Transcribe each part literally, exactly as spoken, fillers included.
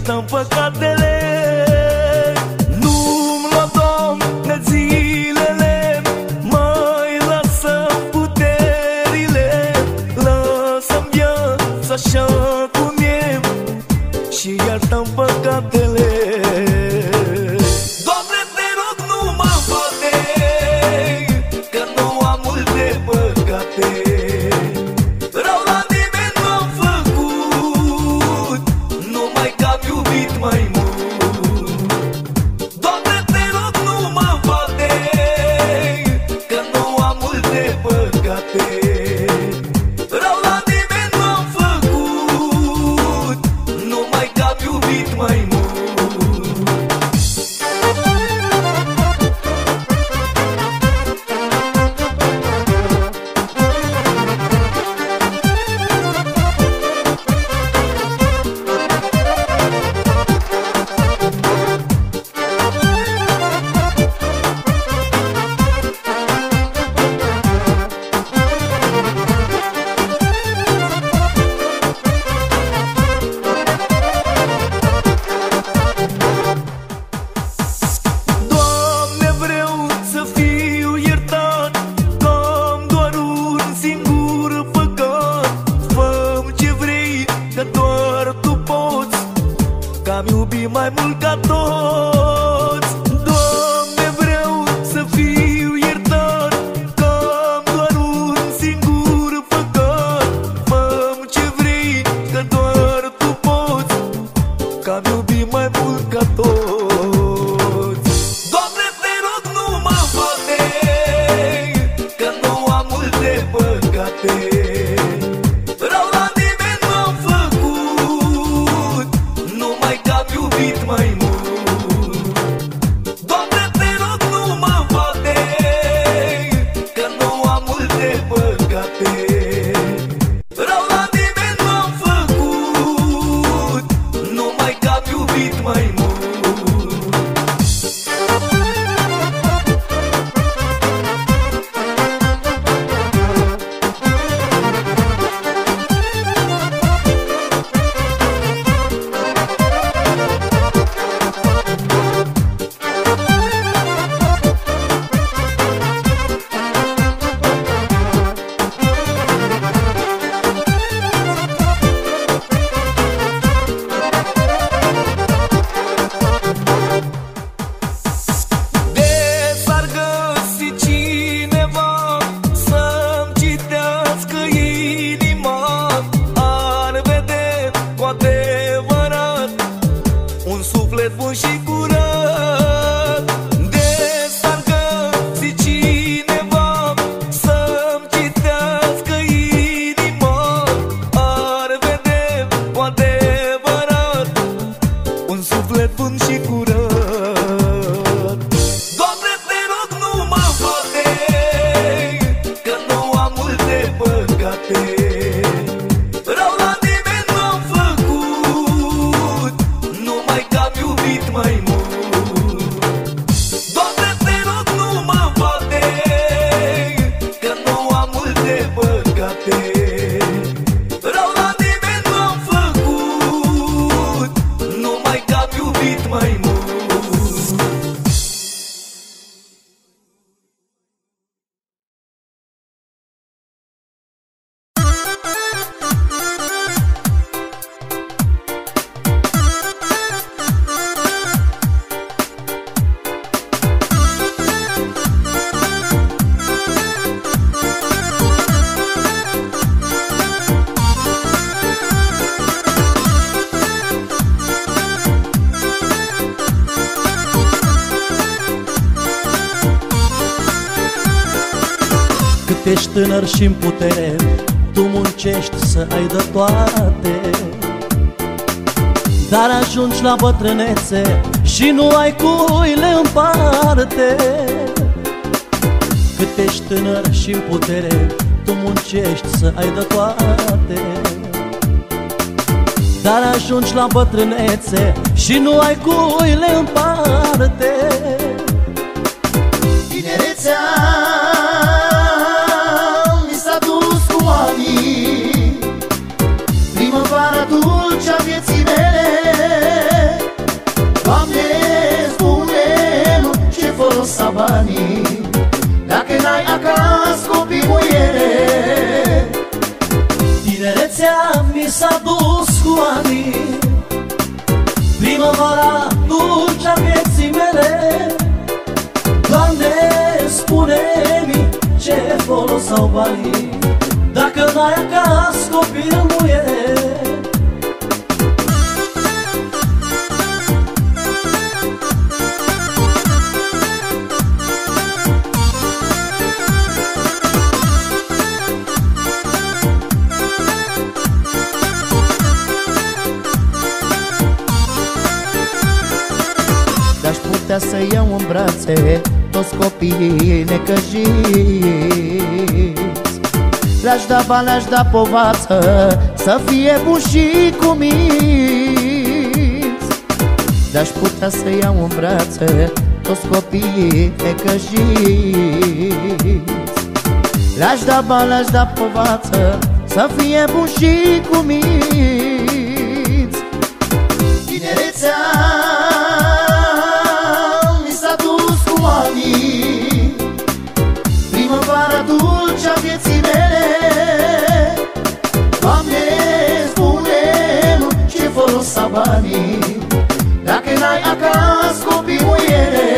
iertăm păcatele. Nu-mi lua, Doamne, zilele, mai lasă puterile, lasă-mi viața așa cum e și iertăm păcatele. Doamne, te rog, nu mă bate, că nu am multe păcate. Rău la nimeni n-am făcut, numai că am iubit mai mult. Doamne, te rog, nu mă bate, că nu am multe păcate. Rău la nimeni n-am făcut, numai că am iubit mai mult. Doamne, vreau să fiu iertat, că am doar un singur păcat. Fă-mi ce vrei, că doar Tu poți, că am iubit mai mult ca toți. Doamne, vreau să fiu iertat, că am doar un singur păcat. Fă-mi ce vrei, că doar Tu poți, că am iubit mai mult ca toți. Doamne, te rog, nu mă bate, că nu am multe păcate. Rău la nimeni n-am făcut, numai că am iubit mai mult. Doamne, te rog, nu mă bate, că nu am multe păcate. Rău la nimeni n-am făcut, numai că am iubit mai mult. De s-ar găsi cineva să-mi citească inima, ar vede cu adevărat un suflet bun și curat. De s-ar găsi cineva să-mi citească inima, ar vede cu adevărat un suflet bun și curat. Doamne, te rog, nu mă bate, că nu am multe păcate. Rău la nimeni n-am făcut, numai că am iubit mai mult. Doamne, te rog, nu mă bate, că nu am multe păcate. Rău la nimeni n-am făcut, numai că am iubit mai mult. Cât ești tânăr și-n putere, tu muncești să ai de toate. Dar ajungi la bătrânețe și nu ai cui le împarte. Cât ești tânăr și-n putere, tu muncești să ai de toate. Dar ajungi la bătrânețe și nu ai cui le împarte. Tinerețea mi s-a dus cu ani, primăvara dulce a vieții mele. ani, primăvara dulcea vieții mele. Doamne, spune-mi ce folos au banii dacă n-ai acasă copil muiere. Aș putea să iau în brațe toți copiii necăjiți. Le-aș da bani, le-aș da povață, să fie buni și cuminți. Aș putea să iau în brațe toți copiii necăjiți. Le-aș da bani, le-aș da povață, să fie buni și cuminți. Tinerețea primăvara dulce a vieții mele. Doamne, spune-mi ce folos au banii dacă n-ai acasă copii muiere.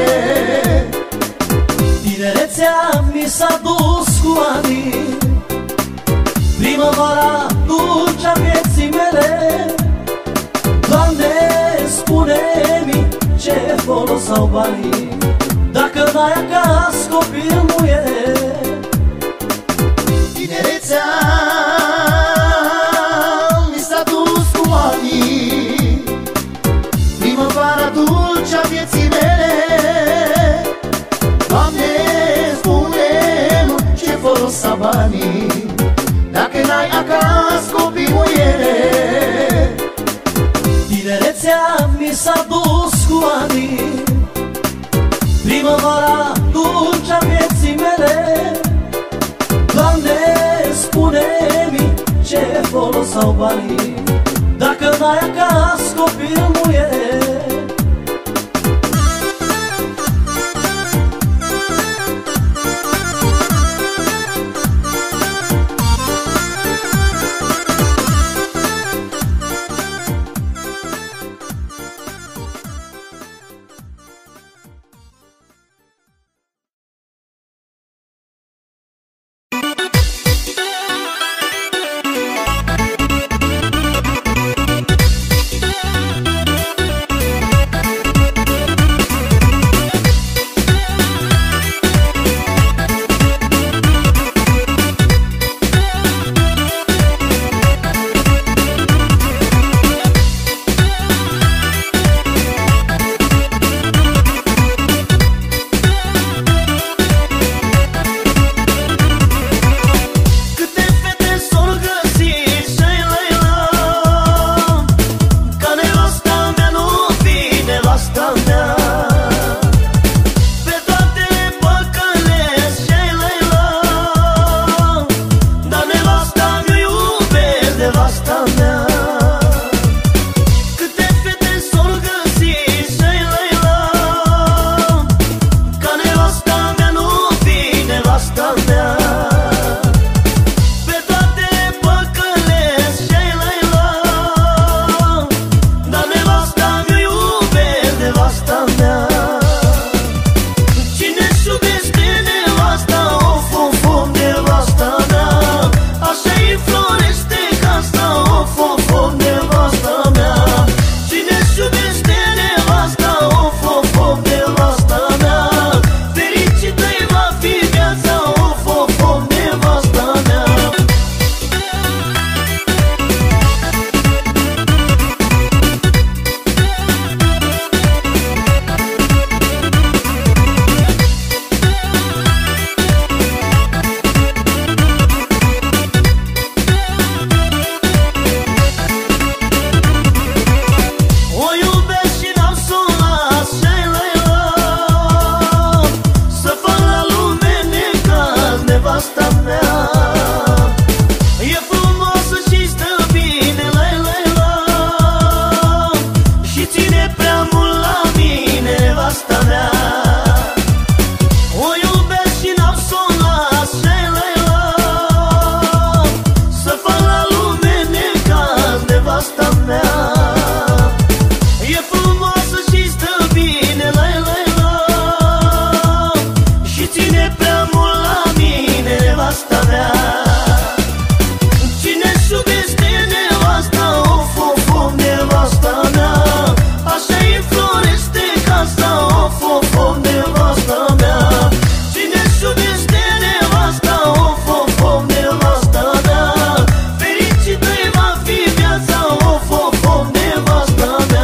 Tinerețea mi s-a dus cu ani, primăvara dulce a vieții mele. Doamne, spune-mi ce folos au banii dacă n-ai acasă copil muiere. Tinerețea mi s-a dus cu ani, primăvara dulce a vieții mele. Doamne, spune-mi ce folos au banii dacă n-ai acasă copii muiere. Tinerețea mi s-a dus cu ani, primăvara dulce a vieții mele. Doamne, spune-mi ce folos au banii dacă n-ai acasă copil muiere. nevasta mea. Așa-i înflorește casa, of, of, of, nevasta mea. Cine-și iubește nevasta, of, of, of, nevasta mea. Fericită-i va fi viața, of, of, of, nevasta mea.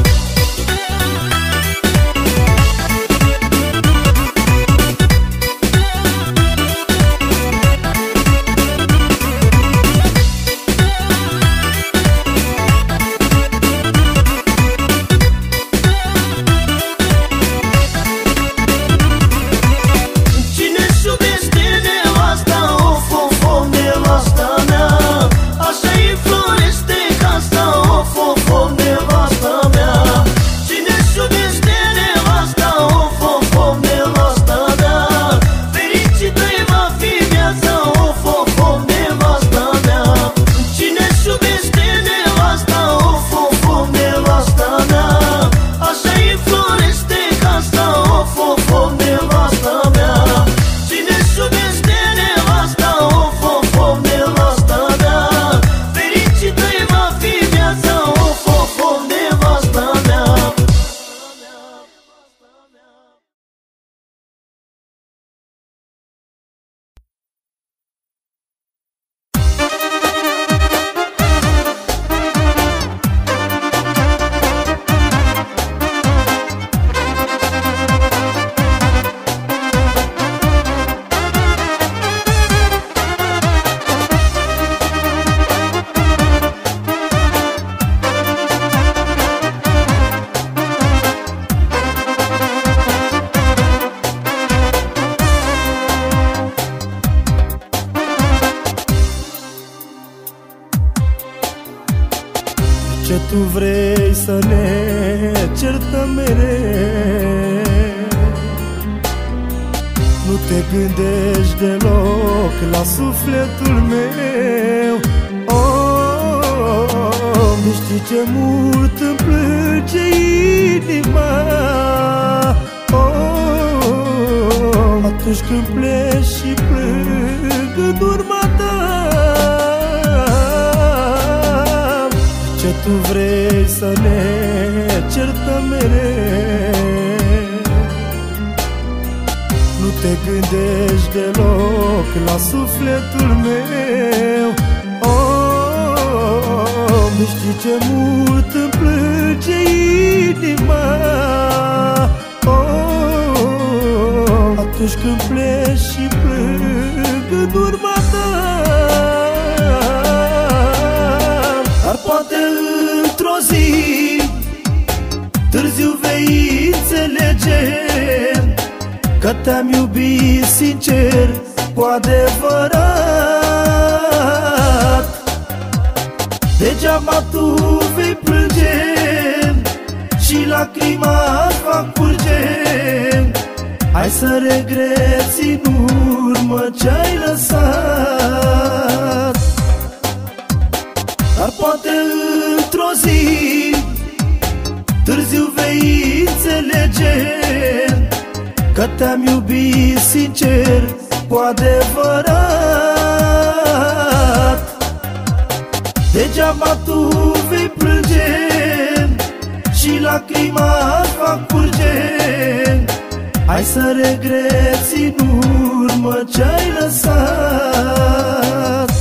Ce tu vrei să ne certăm mereu? Nu te gândești deloc la sufletul meu. Oh, nu știi ce mult îmi plânge inima. Oh, atunci când pleci și plâng în urma ta. Ce tu vrei să ne certăm mereu? Nu te gândești deloc la sufletul meu. Oh, nu știi ce mult îmi plânge inima. Oh, atunci când pleci și plâng în urma ta. Dar poate într-o zi târziu vei înțelege că te-am iubit sincer, cu adevărat. Degeaba tu vei plânge și lacrima fac curge. Hai să regreți în urmă ce-ai lăsat. Dar poate într-o zi târziu vei înțelege că te-am iubit sincer, cu adevărat. Degeaba tu vei plânge și lacrima fac curge. Hai să regreți în urmă ce-ai lăsat.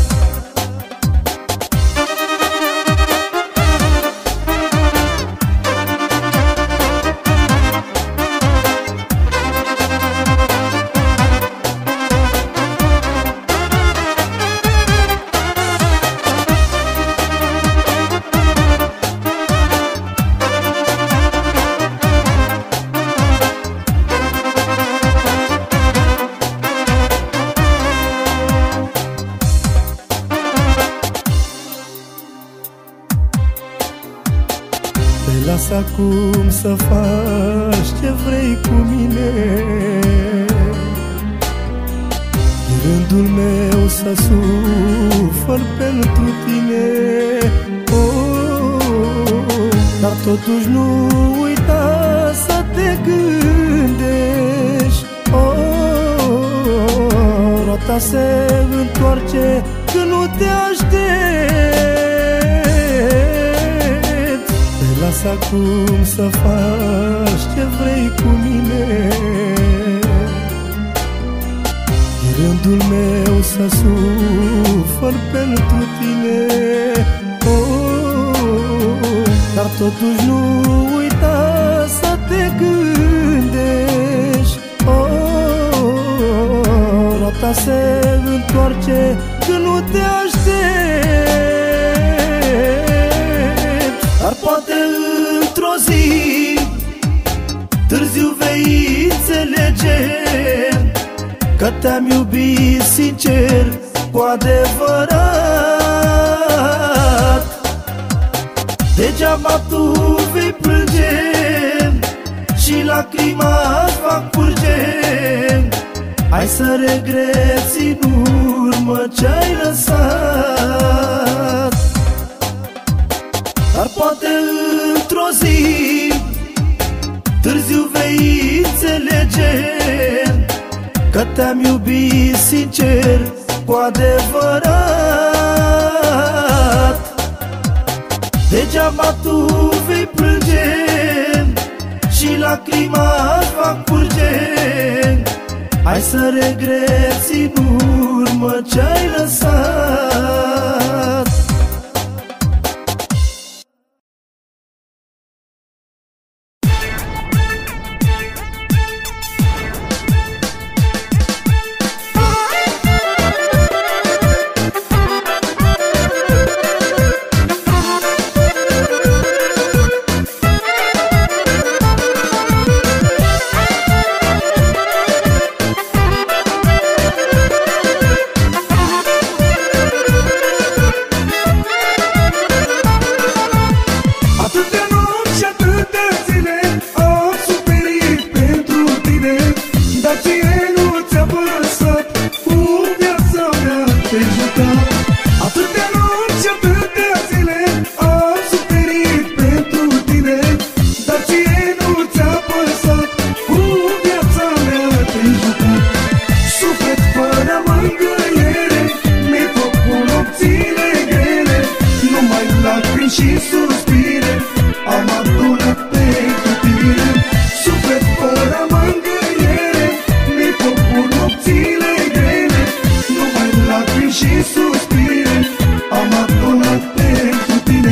Lasă acum să faci ce vrei cu mine. E rândul meu să sufăr pentru tine. Oh, dar totuși nu uita să te gândești. Oh, roata se întoarce când nu te aștepți. lasă acum să faci ce vrei cu mine. E rândul meu să sufăr pentru tine, oh, dar totuși nu uita să te gândești, oh, roata se întoarce când nu te aștepți. Dar poate într-o zi târziu vei înțelege că te-am iubit sincer, cu adevărat. Degeaba tu vei plânge și lacrima îți va curge. Hai să regreți în urmă ce-ai lăsat. Dar poate într-o zi târziu vei înțelege că te-am iubit sincer, cu adevărat. Degeaba tu vei plânge și lacrima îți va curge. Hai să regreți în urmă ce-ai lăsat. Și suspire, am adunat pentru tine. Suflet fără mângâiere, mi-i făcut nopțile grele. Numai lacrimi și suspire, am adunat pentru tine.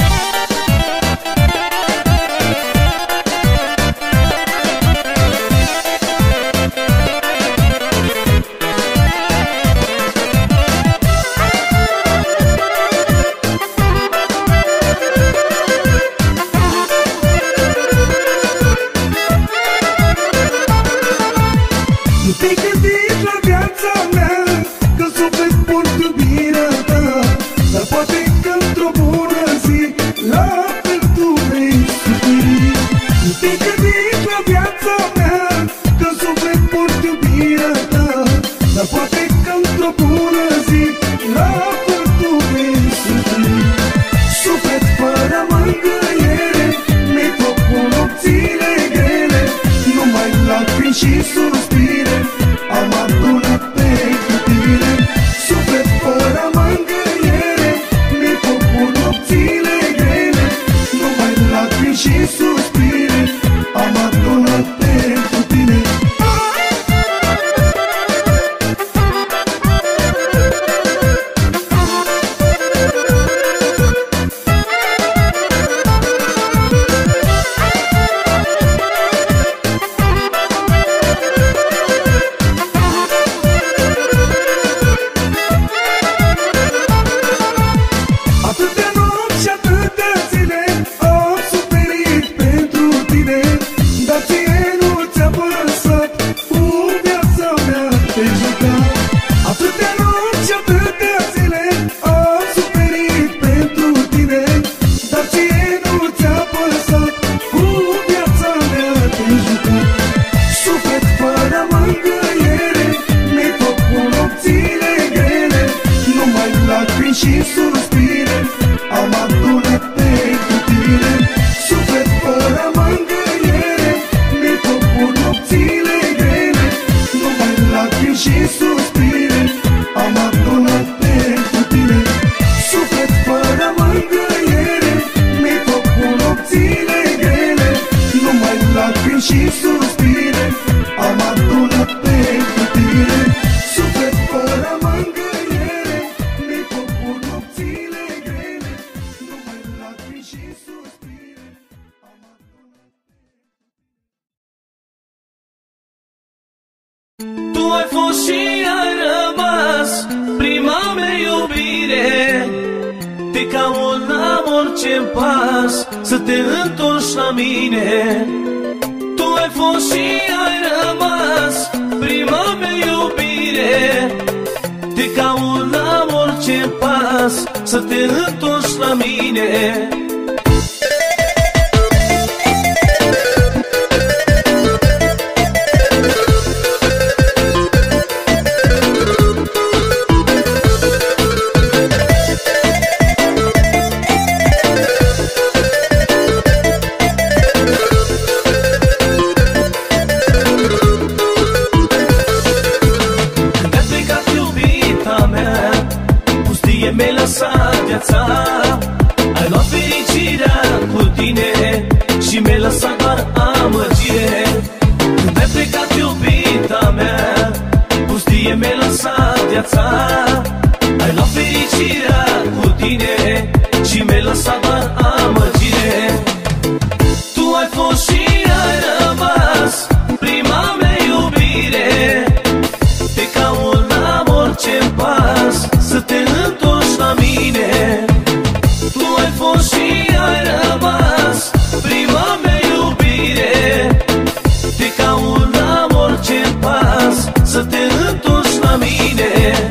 Te-ai gândit la viața mea, că suflet port iubirea ta, dar poate că într-o bună zi la fel tu vei suferi. Te-ai gândit la viața mea, că suflet port iubirea ta, dar poate că într-o bună zi la fel tu vei suferi. Suflet fără mângâiere, mi-ai făcut nopțile grele. Numai lacrimi și suspire, am adunat pentru tine. Suflet fără mângâiere, mi-ai făcut nopțile grele. Numai lacrimi și suspire, am adunat pentru tine. Și suspire, am adunat pentru tine. Suflet fără mângâiere, mi-ai făcut nopțile grele. Numai lacrimi și suspire, am adunat pentru tine. Suflet fără mângâiere, mi-ai făcut nopțile orice pas să te întorci la mine. Tu ai fost și ai rămas prima mea iubire. Te caut la orice pas să te întorci la mine. Mi-ai lăsat viața, ai luat fericirea cu tine și mi-ai lăsat doar amăgire. Când ai plecat, iubita mea, pustie mi-ai lăsat viața, ai luat fericirea cu tine și mi-ai lăsat doar amăgire. Tu ai fost și ai rămas prima mea iubire. Te caut la orice pas să te întorci la mine. Tu ai fost și ai rămas prima mea iubire. Te caut la orice pas să te întorci la mine.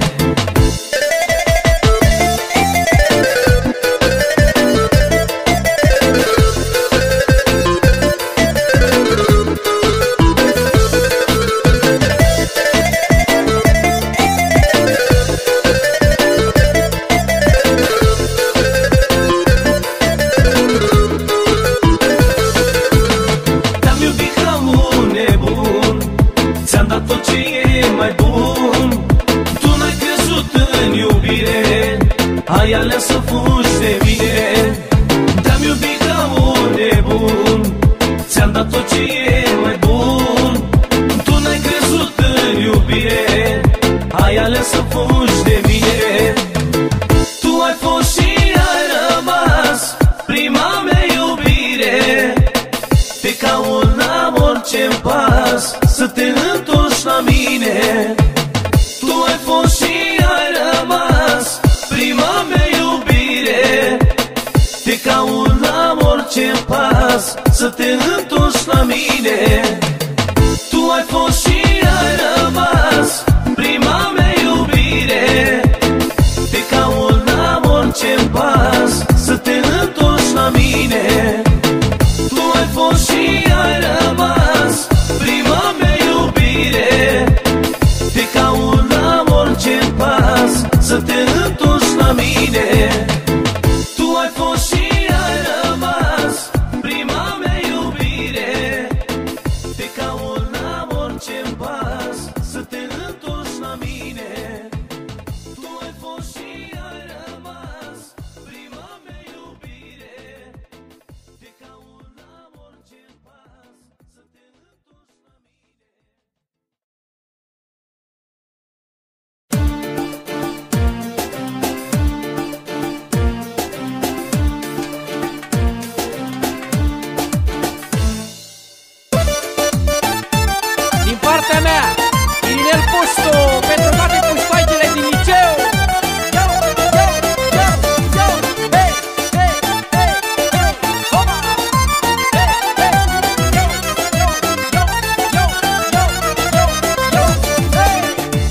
Ai ales să fugi de mine. Te-am iubit ca un nebun, ți-am dat tot ce e mai bun. Tu n-ai crezut în iubire, ai ales să fugi de mine. Tu ai fost și ai rămas prima mea iubire. Te caut la orice pas să te întorci la mine. Tu ai fost și ai rămas prima mea iubire. Te caut la orice pas să te întorci la mine. Tu ai fost și ai rămas prima mea iubire. Te caut la orice pas să te întorci la mine. Tu ai fost și ai rămas prima mea iubire. Te caut la orice pas să te întorci la mine. Tu ai fost și ai rămas prima mea iubire. Te caut la orice pas să te întorci la mine. Tu ai fost și ai rămas prima mea iubire. Te caut la orice pas să te întorci la mine. Pentru toate puștoaicele din liceu. Yo, yo, yo, yo, hey, hey, hey, hey, hopa. Hey, hey, yo, yo, yo, yo, yo, yo, yo, hey.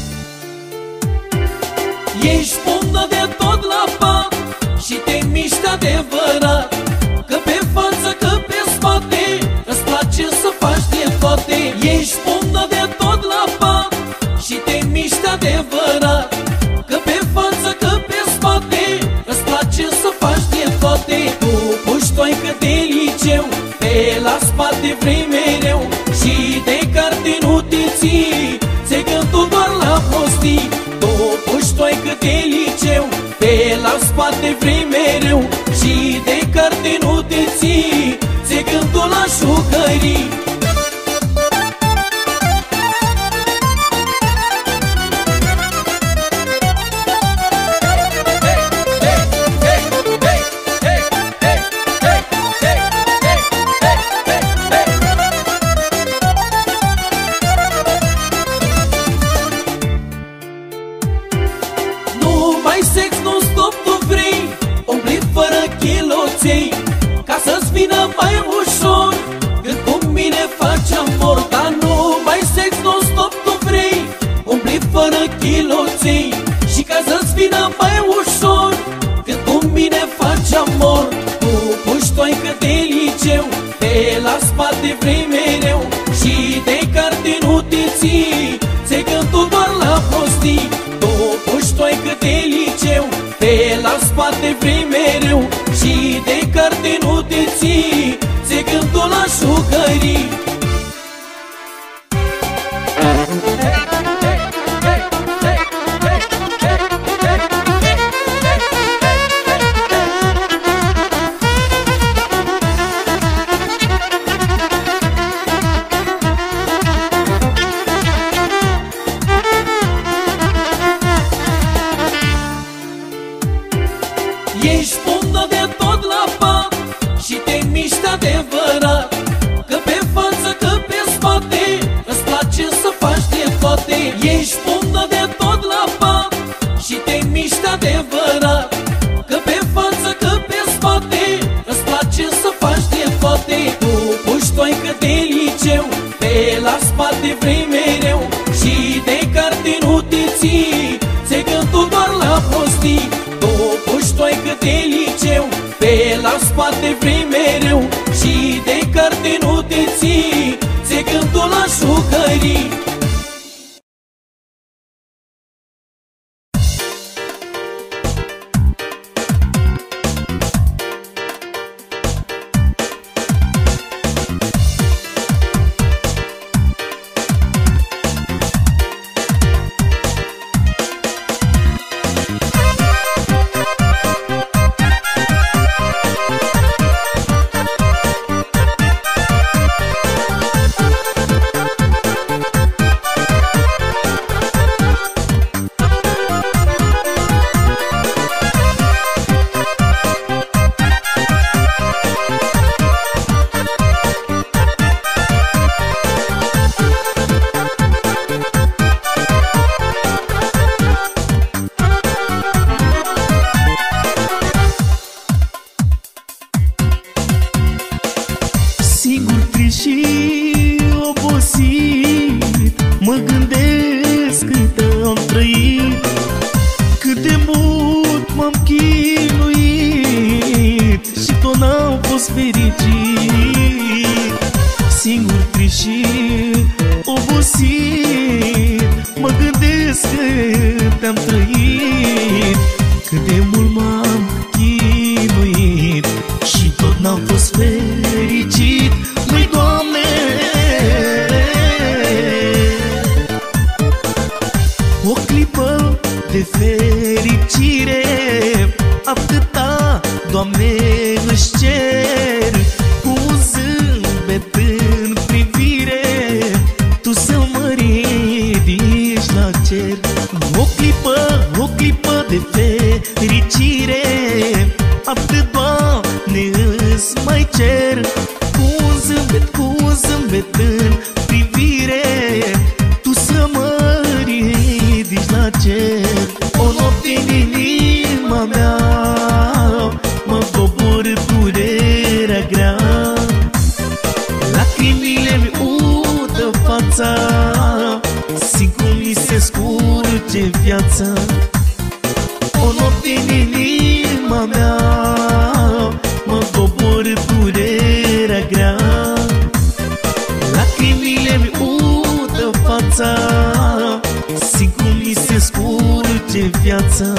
Ești pundă de tot la pat și te miști adevărat, că pe față, că pe spate îți place să faci de toate. Ești pundă de tot la pat și te miști adevărat, că pe față, că pe spate îți place să faci de toate. Tu, puștoaică de liceu, pe la spate vrei mereu și de carte nu te ții, ți-ai gândul doar la prostii. Tu, puștoaică de liceu, pe la spate vrei mereu și de carte nu te ții, ți-ai gândul la jucării. Sex non-stop tu vrei, umbli fără chiloței. vină mai ușor, când cu mine faci amor. Dar nu mai sex non-stop tu vrei, umbli fără chiloței. Și ca să-ți vină mai ușor, când cu mine faci amor. Tu puștoaică de liceu, te la spate vrei mereu, și de carte nu te ții, ți-ai gândul doar la prostii. Tu puștoaică de liceu, te la spate vrei mereu, și de carte nu te ții, ți-ai gândul la jucării. Ești bundă de tot la pat și te miști adevărat, că pe față, că pe spate îți place să faci de toate. Ești bundă de tot la pat și te miști adevărat, că pe față, că pe spate îți place să faci de toate. Tu puștoaică de liceu, pe la spate vrei mereu, și de carte nu te ții, ți-ai gândul doar la prostii. Tu puștoaică de liceu, pe la spate vrei mereu, și de carte nu te ții, ți-ai gândul la jucării. Singur, trist și obosit, mă gândesc cât am trăit, cât de mult m-am chinuit și tot n-am fost fericit. Singur, trist și obosit, mă gândesc cât am trăit, cât de mult m-am chinuit și tot n-am fost fericit. Măi, Doamne, o clipă de fericire, atâta, Doamne, își cer, cu un zâmbet în privire, Tu să mă ridici la cer. O clipă, o clipă de fericire, atât, Doamne, îți mai cer, cu un zâmbet, cu un zâmbet în privire, Tu să mă ridici la cer. O noapte în inima mea mă cobor durerea grea, lacrimile-mi udă fața, simt cum mi se scurge viața. O noapte în inima mea mă cobor durerea grea, lacrimile-mi udă fața, simt cum mi se scurge viața.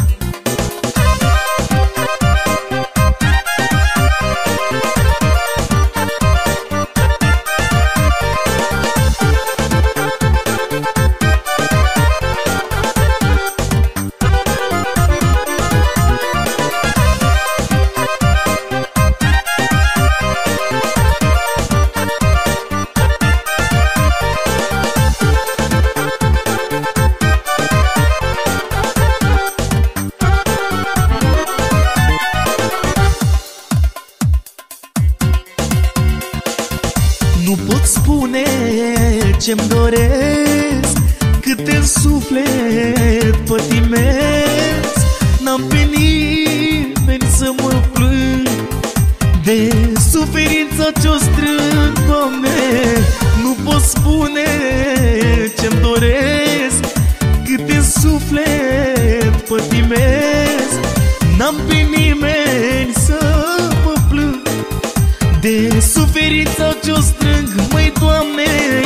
Nu pot spune ce-mi doresc, cât în suflet pătimesc. N-am pe nimeni să mă plâng, de De suferința ce-o strâng, Doamne, nu pot spune ce-mi doresc. Cât în suflet pătimesc, n-am pe nimeni să mă plâng. De suferința ce-o strâng, măi, Doamne,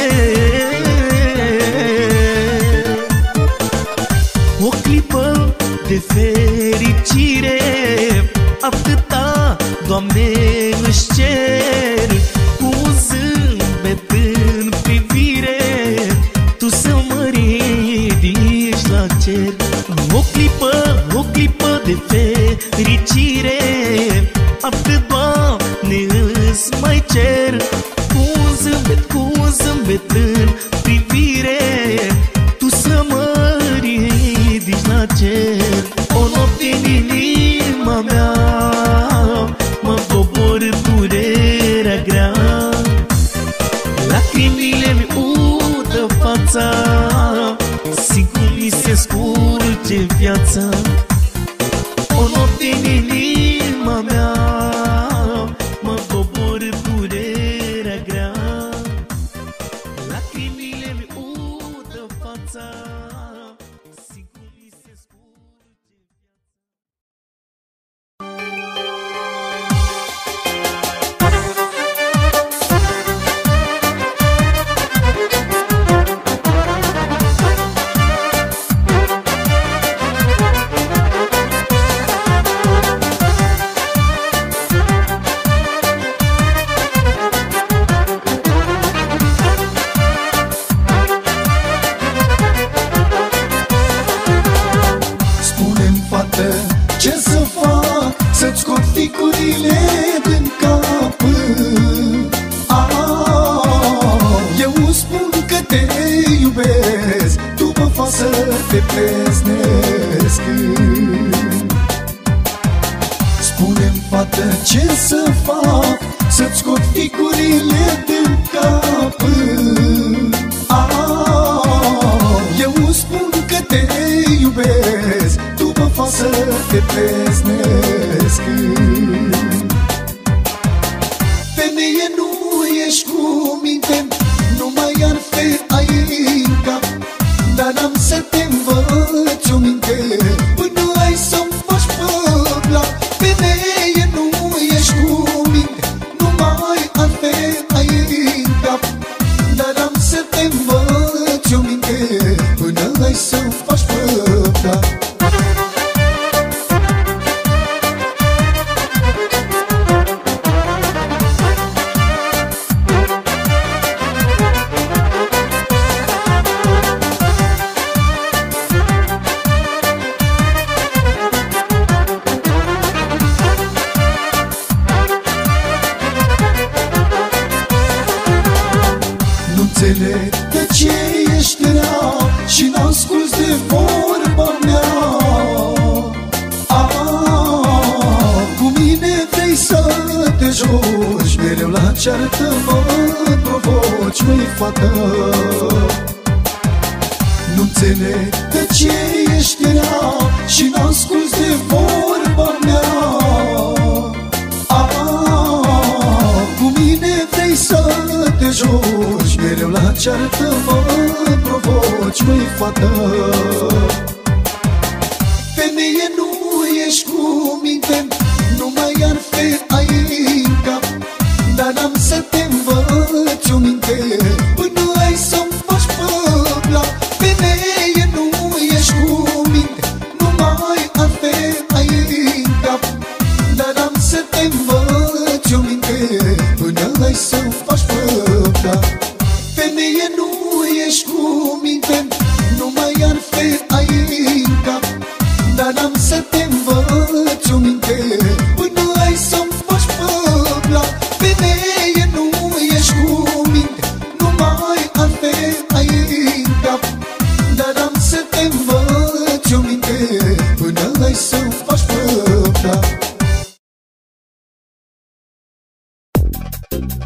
o clipă de fericire, atâta, Doamne, își cer. Cu un zâmbet în privire, Tu să mă ridici la cer. O clipă, o clipă de fericire, atât, Doamne, îți mai cer. Cu un zâmbet, cu un zâmbet în privire, Tu să mă ridici la cer. O noapte în inima mea mă cobor durerea grea, lacrimile-mi udă fața, simt cum mi se scurge viața. O noapte în inima mea mă cobor durerea grea, lacrimile-mi udă fața, simt cum mi se scurge ficurile din cap. Ah, eu spun că te iubesc, tu mă faci să te preznesc. Spune-mi, fată, ce să fac să-ți scot ficurile din cap. Ah, eu spun că te iubesc, tu mă faci să te preznesc. Femeie, nu ești cu minte, nu mai ar fe ai în cap, dar n-am să te învăț o minte până ai să-mi faci păbla. Femeie, nu ești cu minte, nu mai ar fe ai în cap, dar n-am să te învăț o minte până ai să-mi faci păbla. Înțeleg de ce ești rea și n-asculți de vorba mea. Ah, cu mine vrei să te joci, mereu la ceartă mă provoci, măi fată. Nu înțeleg de ce ești rea și n-asculți de vorba mea. Ah, cu mine vrei să te joci, mereu la ceartă mă provoci, măi fată. Femeie, nu ești cu minte, nu mai ar fe ai în cap, dar n-am să te învăț o minte până ai să-mi faci păbla. Femeie, nu ești cu minte, nu mai ar fe ai în cap, dar n-am să te învăț o minte până ai să-mi faci păbla. Femeie, nu ești cu minte, nu mai ar fe ai în cap, dar n-am să te învăț o minte până ai să-mi faci păbla. Femeie, nu ești cu minte, nu mai ar fe ai în cap, dar n-am să te învăț o minte până ai să-mi faci păbla.